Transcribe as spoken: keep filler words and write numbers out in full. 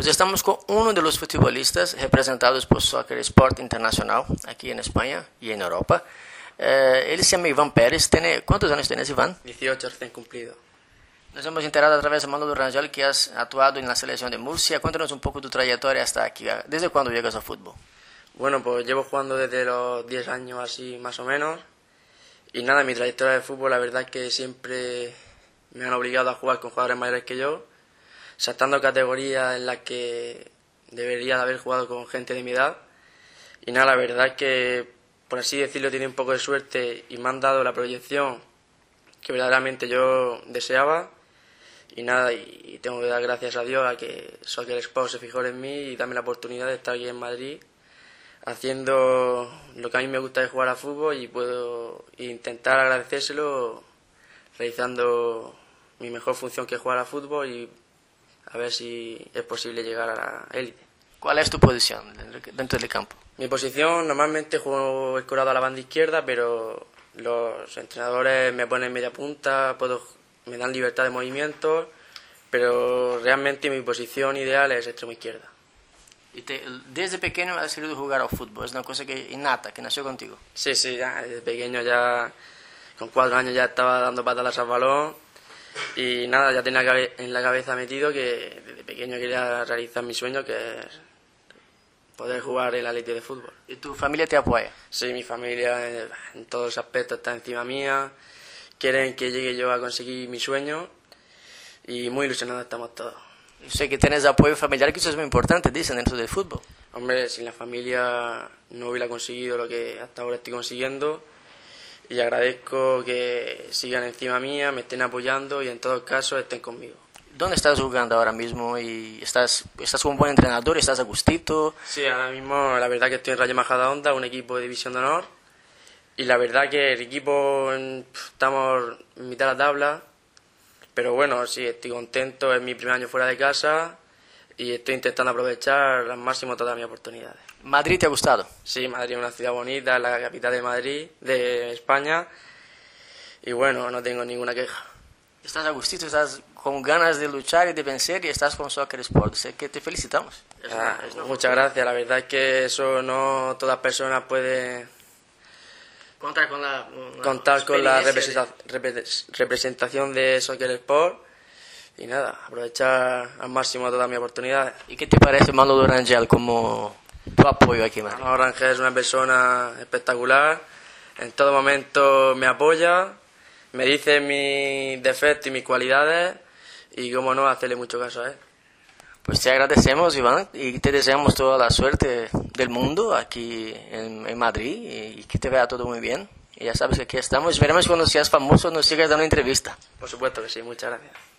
Pues estamos con uno de los futbolistas representados por Soccer Sport Internacional aquí en España y en Europa. Eh, él se llama Iván Pérez. ¿Tiene, ¿Cuántos años tienes, Iván? dieciocho recién cumplido. Nos hemos enterado a través de Manolo Rangel que has actuado en la selección de Murcia. Cuéntanos un poco tu trayectoria hasta aquí. ¿Desde cuándo llegas al fútbol? Bueno, pues llevo jugando desde los diez años así más o menos. Y nada, mi trayectoria de fútbol la verdad es que siempre me han obligado a jugar con jugadores mayores que yo, saltando categorías en las que debería de haber jugado con gente de mi edad. Y nada, la verdad es que, por así decirlo, tiene un poco de suerte y me han dado la proyección que verdaderamente yo deseaba. Y nada, y tengo que dar gracias a Dios a que Soccer Sport se fijó en mí y darme la oportunidad de estar aquí en Madrid haciendo lo que a mí me gusta de jugar a fútbol, y puedo intentar agradecérselo realizando mi mejor función, que es jugar a fútbol, y a ver si es posible llegar a la élite. ¿Cuál es tu posición dentro del campo? Mi posición, normalmente juego escorado a la banda izquierda, pero los entrenadores me ponen media punta, puedo, me dan libertad de movimiento, pero realmente mi posición ideal es extremo izquierda. ¿Y te, desde pequeño has querido jugar al fútbol? ¿Es una cosa que innata, que nació contigo? Sí, sí, ya desde pequeño, ya con cuatro años ya estaba dando patadas al balón. Y nada, ya tenía en la cabeza metido que desde pequeño quería realizar mi sueño, que es poder jugar en la élite de fútbol. ¿Y tu familia te apoya? Sí, mi familia en, en todos los aspectos está encima mía. Quieren que llegue yo a conseguir mi sueño y muy ilusionados estamos todos. Yo sé que tienes apoyo familiar, que eso es muy importante, dicen, dentro del fútbol. Hombre, sin la familia no hubiera conseguido lo que hasta ahora estoy consiguiendo. Y agradezco que sigan encima mía, me estén apoyando y en todo caso estén conmigo. ¿Dónde estás jugando ahora mismo? ¿Y estás, estás con un buen entrenador? ¿Estás a gustito? Sí, ahora mismo la verdad que estoy en Rayo Majadahonda, un equipo de división de honor. Y la verdad que el equipo estamos en mitad de la tabla. Pero bueno, sí, estoy contento, es mi primer año fuera de casa y estoy intentando aprovechar al máximo todas mis oportunidades. ¿Madrid te ha gustado? Sí, Madrid es una ciudad bonita, es la capital de Madrid, de España, y bueno, no tengo ninguna queja. Estás a gustito, estás con ganas de luchar y de vencer y estás con Soccer Sport, sé que te felicitamos. Ah, muchas gracias, la verdad es que eso no todas las personas pueden contar con la, contar con la representación de Soccer Sport. Y nada, aprovechar al máximo todas mis oportunidades. ¿Y qué te parece Manolo Rangel como tu apoyo aquí, Madrid? Manolo Rangel es una persona espectacular, en todo momento me apoya, me dice mis defectos y mis cualidades, y como no, hacerle mucho caso a él. Pues te agradecemos, Iván, y te deseamos toda la suerte del mundo aquí en, en Madrid, y que te vea todo muy bien. Y ya sabes que aquí estamos. Esperemos que cuando seas famoso nos sigas dando entrevista. Por supuesto que sí, muchas gracias.